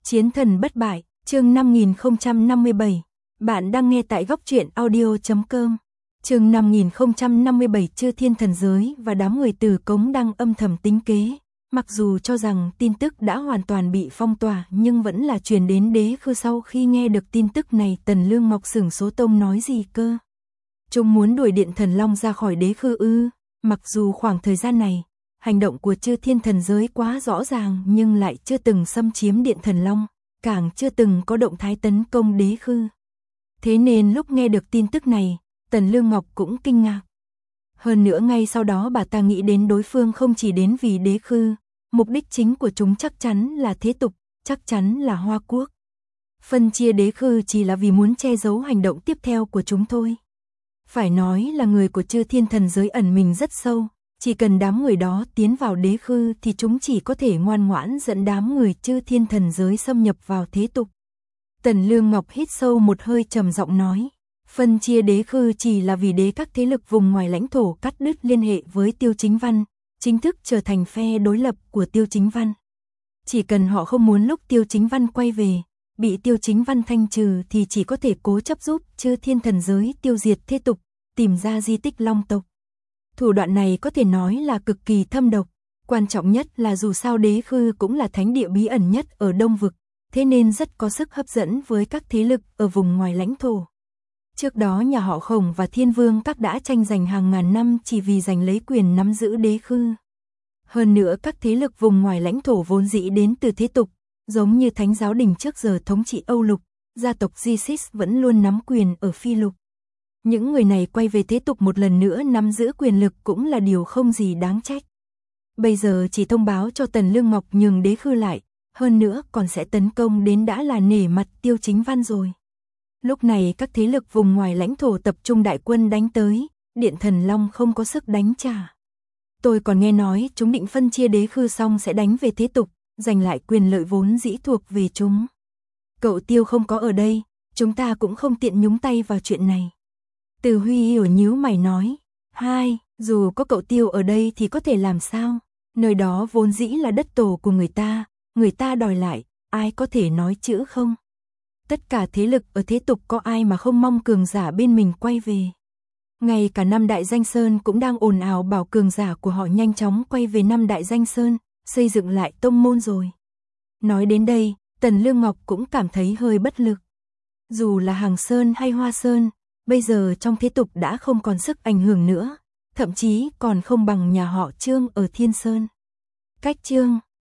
Chiến thần bất bại, chương 5057. Bạn đang nghe tại góc truyện audio.com. Chương 5057, Chư Thiên thần giới và đám người Tử Cống đang âm thầm tính kế. Mặc dù cho rằng tin tức đã hoàn toàn bị phong tỏa nhưng vẫn là truyền đến Đế Khư. Sau khi nghe được tin tức này, Tần Lương Ngọc sửng sốt, tông nói gì cơ? Chúng muốn đuổi Điện Thần Long ra khỏi Đế Khư ư? Mặc dù khoảng thời gian này, hành động của Chư Thiên thần giới quá rõ ràng nhưng lại chưa từng xâm chiếm Điện Thần Long, càng chưa từng có động thái tấn công Đế Khư. Thế nên lúc nghe được tin tức này, Tần Lương Ngọc cũng kinh ngạc. Hơn nữa ngay sau đó bà ta nghĩ đến đối phương không chỉ đến vì Đế Khư, mục đích chính của chúng chắc chắn là thế tục, chắc chắn là Hoa Quốc. Phân chia Đế Khư chỉ là vì muốn che giấu hành động tiếp theo của chúng thôi. Phải nói là người của Chư Thiên thần giới ẩn mình rất sâu, chỉ cần đám người đó tiến vào Đế Khư thì chúng chỉ có thể ngoan ngoãn dẫn đám người Chư Thiên thần giới xâm nhập vào thế tục. Tần Lương Ngọc hít sâu một hơi, trầm giọng nói, phân chia Đế Khư chỉ là vì để các thế lực vùng ngoài lãnh thổ cắt đứt liên hệ với Tiêu Chính Văn, chính thức trở thành phe đối lập của Tiêu Chính Văn. Chỉ cần họ không muốn lúc Tiêu Chính Văn quay về, bị Tiêu Chính Văn thanh trừ thì chỉ có thể cố chấp giúp Chư Thiên thần giới tiêu diệt thế tục, tìm ra di tích Long tộc. Thủ đoạn này có thể nói là cực kỳ thâm độc, quan trọng nhất là dù sao Đế Khư cũng là thánh địa bí ẩn nhất ở Đông Vực, thế nên rất có sức hấp dẫn với các thế lực ở vùng ngoài lãnh thổ. Trước đó nhà họ Khổng và Thiên Vương các đã tranh giành hàng ngàn năm chỉ vì giành lấy quyền nắm giữ Đế Khư. Hơn nữa các thế lực vùng ngoài lãnh thổ vốn dĩ đến từ thế tục, giống như Thánh giáo đình trước giờ thống trị Âu Lục, gia tộc Di-Six vẫn luôn nắm quyền ở Phi Lục. Những người này quay về thế tục một lần nữa nắm giữ quyền lực cũng là điều không gì đáng trách. Bây giờ chỉ thông báo cho Tần Lương Ngọc nhường Đế Khư lại, hơn nữa còn sẽ tấn công đến đã là nể mặt Tiêu Chính Văn rồi. Lúc này các thế lực vùng ngoài lãnh thổ tập trung đại quân đánh tới, Điện Thần Long không có sức đánh trả. Tôi còn nghe nói chúng định phân chia Đế Khư xong sẽ đánh về thế tục, giành lại quyền lợi vốn dĩ thuộc về chúng. Cậu Tiêu không có ở đây, chúng ta cũng không tiện nhúng tay vào chuyện này. Từ Huy hiểu nhíu mày nói, dù có cậu Tiêu ở đây thì có thể làm sao? Nơi đó vốn dĩ là đất tổ của người ta đòi lại, ai có thể nói chữ không? Tất cả thế lực ở thế tục có ai mà không mong cường giả bên mình quay về. Ngay cả Năm Đại Danh Sơn cũng đang ồn ào bảo cường giả của họ nhanh chóng quay về Năm Đại Danh Sơn, xây dựng lại tông môn rồi. Nói đến đây, Tần Lương Ngọc cũng cảm thấy hơi bất lực. Dù là Hàng Sơn hay Hoa Sơn, bây giờ trong thế tục đã không còn sức ảnh hưởng nữa, thậm chí còn không bằng nhà họ Trương ở Thiên Sơn. Cách Trương,